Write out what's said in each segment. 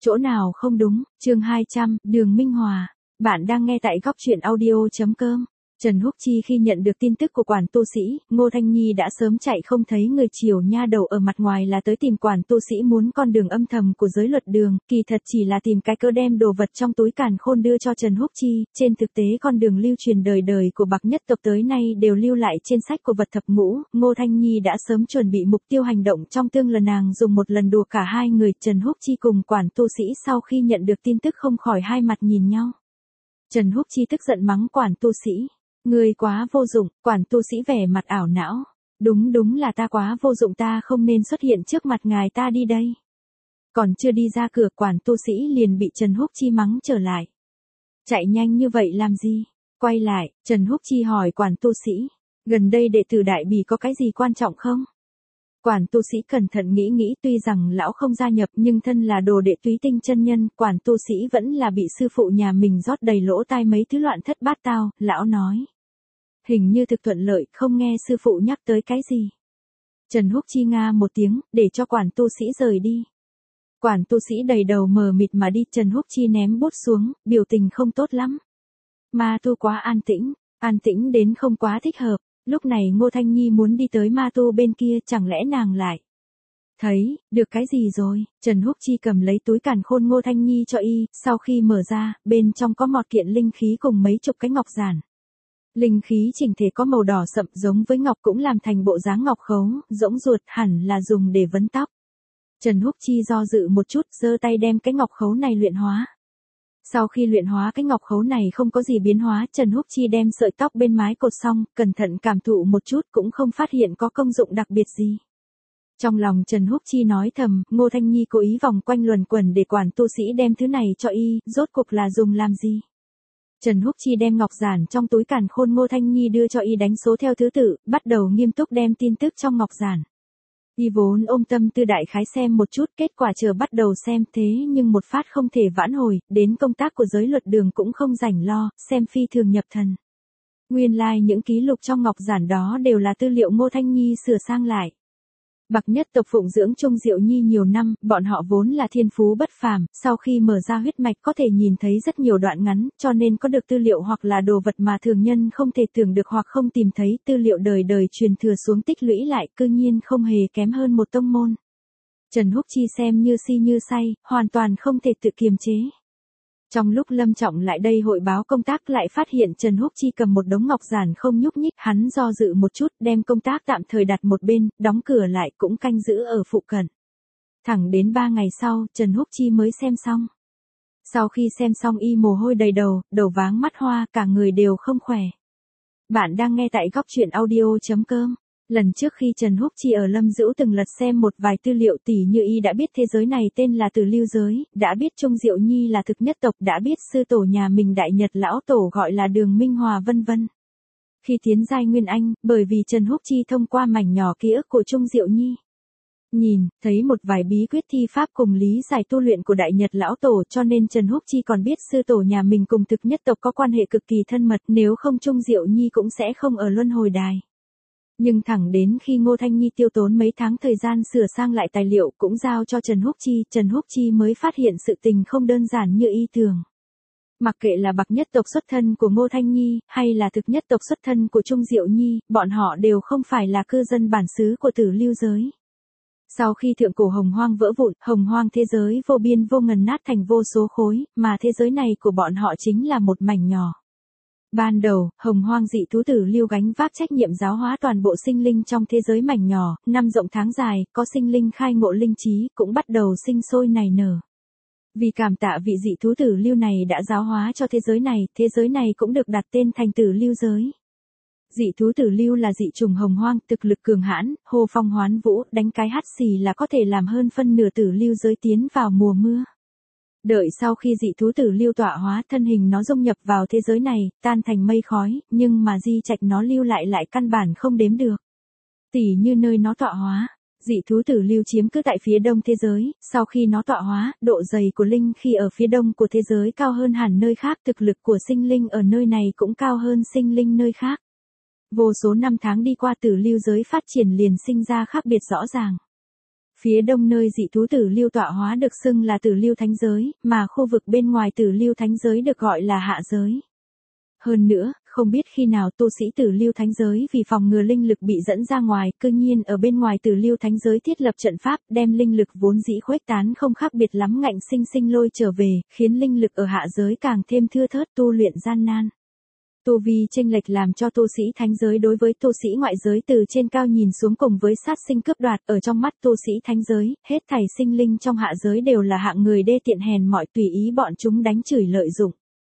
Chỗ nào không đúng, chương 200, Đường Minh Hòa. Bạn đang nghe tại góc truyện audio.com. Trần Húc Chi khi nhận được tin tức của quản tu sĩ, Ngô Thanh Nhi đã sớm chạy không thấy người chiều nha đầu ở mặt ngoài là tới tìm quản tu sĩ muốn con đường âm thầm của giới luật đường, kỳ thật chỉ là tìm cái cớ đem đồ vật trong túi càn khôn đưa cho Trần Húc Chi, trên thực tế con đường lưu truyền đời đời của bậc nhất tộc tới nay đều lưu lại trên sách của vật thập ngũ, Ngô Thanh Nhi đã sớm chuẩn bị mục tiêu hành động trong tương lần nàng dùng một lần đùa cả hai người, Trần Húc Chi cùng quản tu sĩ sau khi nhận được tin tức không khỏi hai mặt nhìn nhau. Trần Húc Chi tức giận mắng quản tu sĩ. Người quá vô dụng, quản tu sĩ vẻ mặt ảo não. Đúng là ta quá vô dụng, ta không nên xuất hiện trước mặt ngài, ta đi đây. Còn chưa đi ra cửa, quản tu sĩ liền bị Trần Húc Chi mắng trở lại. Chạy nhanh như vậy làm gì? Quay lại, Trần Húc Chi hỏi quản tu sĩ. Gần đây đệ tử Đại Bỉ có cái gì quan trọng không? Quản tu sĩ cẩn thận nghĩ tuy rằng lão không gia nhập nhưng thân là đồ đệ Túy Tinh chân nhân, quản tu sĩ vẫn là bị sư phụ nhà mình rót đầy lỗ tai mấy thứ loạn thất bát tao, lão nói. Hình như thực thuận lợi, không nghe sư phụ nhắc tới cái gì. Trần Húc Chi nga một tiếng, để cho quản tu sĩ rời đi. Quản tu sĩ đầy đầu mờ mịt mà đi, Trần Húc Chi ném bút xuống, biểu tình không tốt lắm. Ma tu quá an tĩnh đến không quá thích hợp. Lúc này Ngô Thanh Nhi muốn đi tới ma tu bên kia, chẳng lẽ nàng lại thấy được cái gì rồi? Trần Húc Chi cầm lấy túi càn khôn Ngô Thanh Nhi cho y, sau khi mở ra, bên trong có một kiện linh khí cùng mấy chục cái ngọc giản. Linh khí chỉnh thể có màu đỏ sậm giống với ngọc, cũng làm thành bộ dáng ngọc khấu, rỗng ruột, hẳn là dùng để vấn tóc. Trần Húc Chi do dự một chút, giơ tay đem cái ngọc khấu này luyện hóa. Sau khi luyện hóa cái ngọc khấu này không có gì biến hóa, Trần Húc Chi đem sợi tóc bên mái cột xong, cẩn thận cảm thụ một chút cũng không phát hiện có công dụng đặc biệt gì. Trong lòng Trần Húc Chi nói thầm, Ngô Thanh Nhi cố ý vòng quanh luẩn quẩn để quản tu sĩ đem thứ này cho y, rốt cuộc là dùng làm gì? Trần Húc Chi đem ngọc giản trong túi càn khôn Ngô Thanh Nhi đưa cho y đánh số theo thứ tự, bắt đầu nghiêm túc đem tin tức trong ngọc giản. Y vốn ôm tâm tư đại khái xem một chút, kết quả chờ bắt đầu xem thế nhưng một phát không thể vãn hồi, đến công tác của giới luật đường cũng không rảnh lo, xem phi thường nhập thần. Nguyên lai những ký lục trong ngọc giản đó đều là tư liệu Ngô Thanh Nhi sửa sang lại. Bậc nhất tộc phụng dưỡng Trung Diệu Nhi nhiều năm, bọn họ vốn là thiên phú bất phàm, sau khi mở ra huyết mạch có thể nhìn thấy rất nhiều đoạn ngắn, cho nên có được tư liệu hoặc là đồ vật mà thường nhân không thể tưởng được hoặc không tìm thấy, tư liệu đời đời truyền thừa xuống tích lũy lại, cư nhiên không hề kém hơn một tông môn. Trần Húc Chi xem như si như say, hoàn toàn không thể tự kiềm chế. Trong lúc Lâm Trọng lại đây hội báo công tác lại phát hiện Trần Húc Chi cầm một đống ngọc giản không nhúc nhích, hắn do dự một chút đem công tác tạm thời đặt một bên, đóng cửa lại cũng canh giữ ở phụ cận. Thẳng đến 3 ngày sau, Trần Húc Chi mới xem xong. Sau khi xem xong y mồ hôi đầy đầu, đầu váng mắt hoa, cả người đều không khỏe. Bạn đang nghe tại góc truyện audio.com. Lần trước khi Trần Húc Chi ở Lâm Dữu từng lật xem một vài tư liệu tỉ như y đã biết thế giới này tên là Tử Lưu giới, đã biết Trung Diệu Nhi là thực nhất tộc, đã biết sư tổ nhà mình Đại Nhật lão tổ gọi là Đường Minh Hòa vân vân. Khi tiến giai Nguyên Anh, bởi vì Trần Húc Chi thông qua mảnh nhỏ ký ức của Trung Diệu Nhi, nhìn thấy một vài bí quyết thi pháp cùng lý giải tu luyện của Đại Nhật lão tổ, cho nên Trần Húc Chi còn biết sư tổ nhà mình cùng thực nhất tộc có quan hệ cực kỳ thân mật, nếu không Trung Diệu Nhi cũng sẽ không ở luân hồi đài. Nhưng thẳng đến khi Ngô Thanh Nhi tiêu tốn mấy tháng thời gian sửa sang lại tài liệu cũng giao cho Trần Húc Chi mới phát hiện sự tình không đơn giản như y tưởng. Mặc kệ là bậc nhất tộc xuất thân của Ngô Thanh Nhi, hay là thực nhất tộc xuất thân của Trung Diệu Nhi, bọn họ đều không phải là cư dân bản xứ của Tử Lưu giới. Sau khi thượng cổ hồng hoang vỡ vụn, hồng hoang thế giới vô biên vô ngần nát thành vô số khối, mà thế giới này của bọn họ chính là một mảnh nhỏ. Ban đầu, hồng hoang dị thú Tử Lưu gánh vác trách nhiệm giáo hóa toàn bộ sinh linh trong thế giới mảnh nhỏ, năm rộng tháng dài, có sinh linh khai ngộ linh trí, cũng bắt đầu sinh sôi nảy nở. Vì cảm tạ vị dị thú Tử Lưu này đã giáo hóa cho thế giới này cũng được đặt tên thành Tử Lưu giới. Dị thú Tử Lưu là dị trùng hồng hoang, thực lực cường hãn, hô phong hoán vũ, đánh cái hắt xì là có thể làm hơn phân nửa Tử Lưu giới tiến vào mùa mưa. Đợi sau khi dị thú Tử Lưu tọa hóa, thân hình nó dung nhập vào thế giới này, tan thành mây khói, nhưng mà di trạch nó lưu lại căn bản không đếm được. Tỉ như nơi nó tọa hóa, dị thú Tử Lưu chiếm cứ tại phía đông thế giới, sau khi nó tọa hóa, độ dày của linh khi ở phía đông của thế giới cao hơn hẳn nơi khác, thực lực của sinh linh ở nơi này cũng cao hơn sinh linh nơi khác. Vô số năm tháng đi qua, Tử Lưu giới phát triển liền sinh ra khác biệt rõ ràng. Phía đông nơi dị thú Tử Lưu tọa hóa được xưng là Tử Lưu Thánh Giới, mà khu vực bên ngoài Tử Lưu Thánh Giới được gọi là Hạ Giới. Hơn nữa, không biết khi nào tu sĩ Tử Lưu Thánh Giới vì phòng ngừa linh lực bị dẫn ra ngoài, cư nhiên ở bên ngoài Tử Lưu Thánh Giới thiết lập trận pháp, đem linh lực vốn dĩ khuếch tán không khác biệt lắm ngạnh sinh sinh lôi trở về, khiến linh lực ở hạ giới càng thêm thưa thớt, tu luyện gian nan. Tu vi chênh lệch làm cho tu sĩ thánh giới đối với tu sĩ ngoại giới từ trên cao nhìn xuống cùng với sát sinh cướp đoạt, ở trong mắt tu sĩ thánh giới, hết thảy sinh linh trong hạ giới đều là hạng người đê tiện hèn mọn, tùy ý bọn chúng đánh chửi lợi dụng.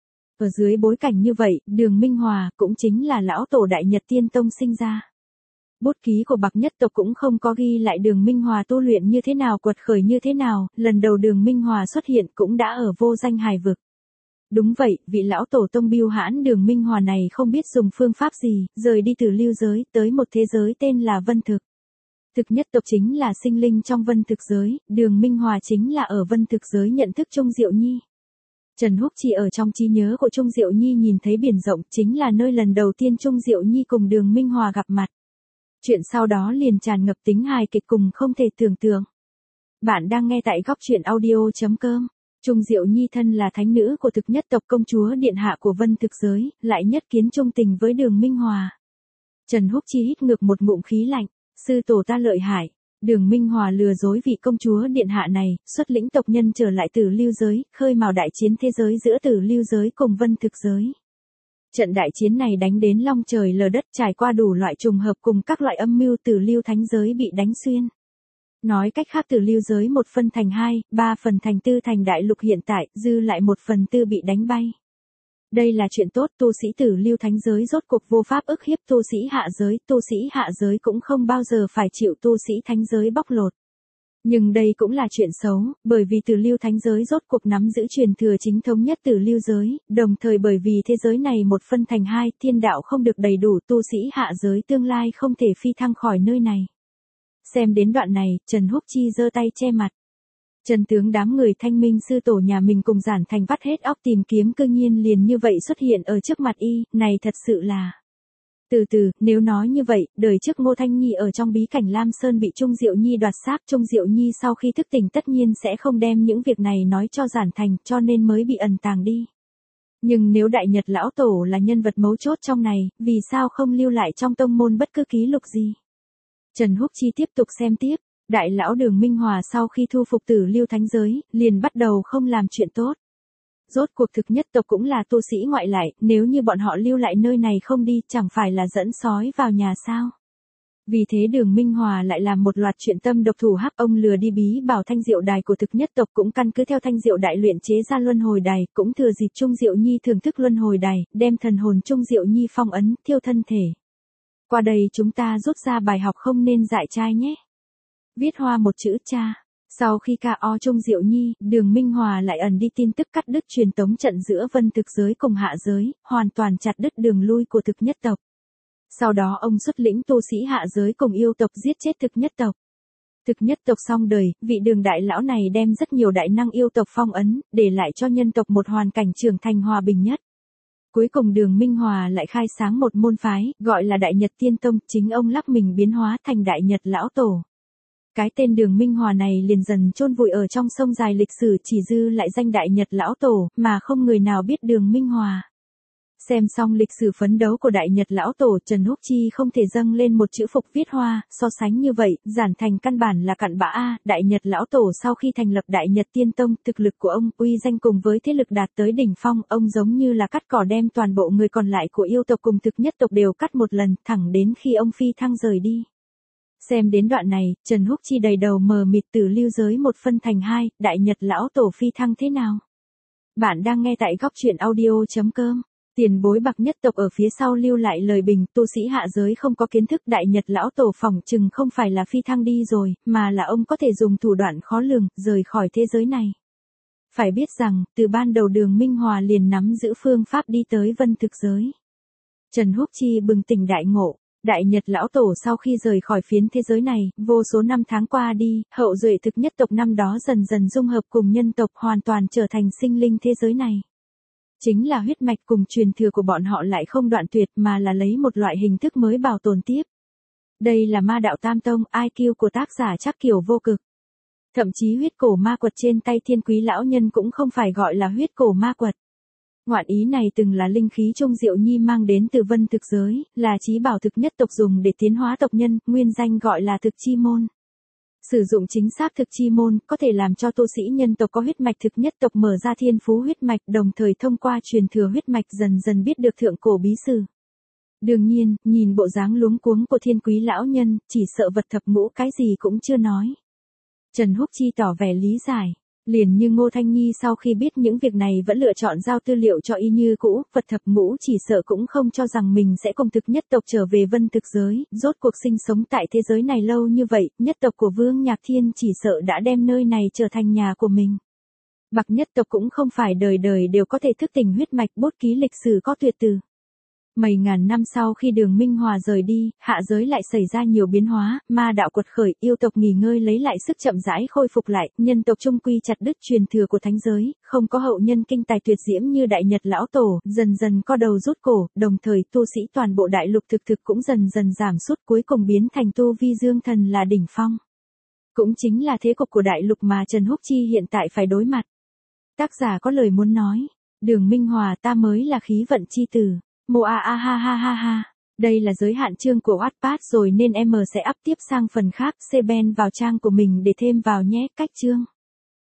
Ở dưới bối cảnh như vậy, Đường Minh Hòa cũng chính là lão tổ Đại Nhật Tiên Tông sinh ra. Bút ký của Bạc Nhất tộc cũng không có ghi lại Đường Minh Hòa tu luyện như thế nào, quật khởi như thế nào, lần đầu Đường Minh Hòa xuất hiện cũng đã ở vô danh hài vực. Đúng vậy, vị lão tổ tông biêu hãn Đường Minh Hòa này không biết dùng phương pháp gì, rời đi từ lưu giới, tới một thế giới tên là Vân Thực. Thực nhất tộc chính là sinh linh trong Vân Thực giới, Đường Minh Hòa chính là ở Vân Thực giới nhận thức Trung Diệu Nhi. Trần Húc chỉ ở trong trí nhớ của Trung Diệu Nhi nhìn thấy biển rộng, chính là nơi lần đầu tiên Trung Diệu Nhi cùng Đường Minh Hòa gặp mặt. Chuyện sau đó liền tràn ngập tính hài kịch cùng không thể tưởng tượng. Bạn đang nghe tại góc truyện audio.com. Trung Diệu Nhi thân là thánh nữ của thực nhất tộc, công chúa điện hạ của Vân Thực giới, lại nhất kiến trung tình với Đường Minh Hòa. Trần Húc Chi hít ngược một ngụm khí lạnh, sư tổ ta lợi hại. Đường Minh Hòa lừa dối vị công chúa điện hạ này, xuất lĩnh tộc nhân trở lại Tử Lưu giới, khơi mào đại chiến thế giới giữa Tử Lưu giới cùng Vân Thực giới. Trận đại chiến này đánh đến long trời lở đất, trải qua đủ loại trùng hợp cùng các loại âm mưu, Tử Lưu thánh giới bị đánh xuyên. Nói cách khác, Tử Lưu giới 1 phân thành 2, 3 phần thành 4 thành đại lục hiện tại, dư lại 1/4 bị đánh bay. Đây là chuyện tốt, tu sĩ Tử Lưu thánh giới rốt cuộc vô pháp ức hiếp tu sĩ hạ giới cũng không bao giờ phải chịu tu sĩ thánh giới bóc lột. Nhưng đây cũng là chuyện xấu, bởi vì Tử Lưu thánh giới rốt cuộc nắm giữ truyền thừa chính thống nhất Tử Lưu giới, đồng thời bởi vì thế giới này 1 phân thành 2, thiên đạo không được đầy đủ, tu sĩ hạ giới tương lai không thể phi thăng khỏi nơi này. Xem đến đoạn này, Trần Húc Chi giơ tay che mặt. Trần tướng đám người Thanh Minh sư tổ nhà mình cùng Giản Thành vắt hết óc tìm kiếm, cư nhiên liền như vậy xuất hiện ở trước mặt y, này thật sự là. Từ từ, nếu nói như vậy, đời trước Ngô Thanh Nhi ở trong bí cảnh Lam Sơn bị Trung Diệu Nhi đoạt xác, Trung Diệu Nhi sau khi thức tỉnh tất nhiên sẽ không đem những việc này nói cho Giản Thành, cho nên mới bị ẩn tàng đi. Nhưng nếu Đại Nhật lão tổ là nhân vật mấu chốt trong này, vì sao không lưu lại trong tông môn bất cứ ký lục gì? Trần Húc Chi tiếp tục xem tiếp. Đại lão Đường Minh Hòa sau khi thu phục Tử Lưu thánh giới, liền bắt đầu không làm chuyện tốt. Rốt cuộc thực nhất tộc cũng là tu sĩ ngoại lại, nếu như bọn họ lưu lại nơi này không đi, chẳng phải là dẫn sói vào nhà sao? Vì thế Đường Minh Hòa lại làm một loạt chuyện tâm độc thủ hắc, ông lừa đi bí bảo thanh diệu đài của thực nhất tộc, cũng căn cứ theo thanh diệu đại luyện chế ra luân hồi đài, cũng thừa dịp Trung Diệu Nhi thưởng thức luân hồi đài, đem thần hồn Trung Diệu Nhi phong ấn, thiêu thân thể. Qua đây chúng ta rút ra bài học không nên dại trai nhé. Viết hoa một chữ cha. Sau khi KO Trung Diệu Nhi, Đường Minh Hòa lại ẩn đi tin tức cắt đứt truyền tống trận giữa Vân Thực giới cùng hạ giới, hoàn toàn chặt đứt đường lui của thực nhất tộc. Sau đó ông xuất lĩnh tu sĩ hạ giới cùng yêu tộc giết chết thực nhất tộc. Thực nhất tộc xong đời, vị Đường đại lão này đem rất nhiều đại năng yêu tộc phong ấn, để lại cho nhân tộc một hoàn cảnh trưởng thành hòa bình nhất. Cuối cùng Đường Minh Hòa lại khai sáng một môn phái, gọi là Đại Nhật Tiên Tông, chính ông lắc mình biến hóa thành Đại Nhật lão tổ. Cái tên Đường Minh Hòa này liền dần chôn vùi ở trong sông dài lịch sử, chỉ dư lại danh Đại Nhật lão tổ, mà không người nào biết Đường Minh Hòa. Xem xong lịch sử phấn đấu của Đại Nhật lão tổ, Trần Húc Chi không thể dâng lên một chữ phục viết hoa, so sánh như vậy, Giản Thành căn bản là cặn bã a. Đại Nhật lão tổ sau khi thành lập Đại Nhật Tiên Tông, thực lực của ông, uy danh cùng với thế lực đạt tới đỉnh phong, ông giống như là cắt cỏ đem toàn bộ người còn lại của yêu tộc cùng thực nhất tộc đều cắt một lần, thẳng đến khi ông phi thăng rời đi. Xem đến đoạn này, Trần Húc Chi đầy đầu mờ mịt, Tử Lưu giới 1 phân thành 2, Đại Nhật lão tổ phi thăng thế nào? Bạn đang nghe tại góc truyện audio.com. Tiền bối Bạc nhất tộc ở phía sau lưu lại lời bình, tu sĩ hạ giới không có kiến thức, Đại Nhật lão tổ phỏng chừng không phải là phi thăng đi rồi, mà là ông có thể dùng thủ đoạn khó lường, rời khỏi thế giới này. Phải biết rằng, từ ban đầu Đường Minh Hòa liền nắm giữ phương pháp đi tới Vân Thực giới. Trần Húc Chi bừng tỉnh đại ngộ. Đại Nhật lão tổ sau khi rời khỏi phiến thế giới này, vô số năm tháng qua đi, hậu duệ thực nhất tộc năm đó dần dần dung hợp cùng nhân tộc, hoàn toàn trở thành sinh linh thế giới này. Chính là huyết mạch cùng truyền thừa của bọn họ lại không đoạn tuyệt, mà là lấy một loại hình thức mới bảo tồn tiếp. Đây là Ma đạo Tam Tông, IQ của tác giả Trác Kiều vô cực. Thậm chí huyết cổ ma quật trên tay Thiên Quý lão nhân cũng không phải gọi là huyết cổ ma quật. Ngoạn ý này từng là linh khí Trung Diệu Nhi mang đến từ vân thực giới, là chí bảo thực nhất tộc dùng để tiến hóa tộc nhân, nguyên danh gọi là thực chi môn. Sử dụng chính xác thực chi môn, có thể làm cho tu sĩ nhân tộc có huyết mạch thực nhất tộc mở ra thiên phú huyết mạch, đồng thời thông qua truyền thừa huyết mạch dần dần biết được thượng cổ bí sử. Đương nhiên, nhìn bộ dáng luống cuống của Thiên Quý lão nhân, chỉ sợ vật thập ngũ cái gì cũng chưa nói. Trần Húc Chi tỏ vẻ lý giải. Liền như Ngô Thanh Nhi sau khi biết những việc này vẫn lựa chọn giao tư liệu cho y như cũ, vật thập ngũ chỉ sợ cũng không cho rằng mình sẽ cùng thực nhất tộc trở về vân thực giới, rốt cuộc sinh sống tại thế giới này lâu như vậy, nhất tộc của Vương Nhạc Thiên chỉ sợ đã đem nơi này trở thành nhà của mình. Bạc nhất tộc cũng không phải đời đời đều có thể thức tỉnh huyết mạch, bút ký lịch sử có tuyệt từ. Mấy ngàn năm sau khi Đường Minh Hòa rời đi, hạ giới lại xảy ra nhiều biến hóa, ma đạo quật khởi, yêu tộc nghỉ ngơi lấy lại sức chậm rãi khôi phục lại, nhân tộc trung quy chặt đứt truyền thừa của thánh giới, không có hậu nhân kinh tài tuyệt diễm như Đại Nhật lão tổ, dần dần co đầu rút cổ, đồng thời tu sĩ toàn bộ đại lục thực cũng dần dần giảm sút, cuối cùng biến thành tu vi dương thần là đỉnh phong. Cũng chính là thế cục của đại lục mà Trần Húc Chi hiện tại phải đối mặt. Tác giả có lời muốn nói, Đường Minh Hòa ta mới là khí vận chi tử. Mô a a ha ha ha ha. Đây là giới hạn chương của Wattpad rồi nên em sẽ up tiếp sang phần khác. Cben vào trang của mình để thêm vào nhé. Cách chương.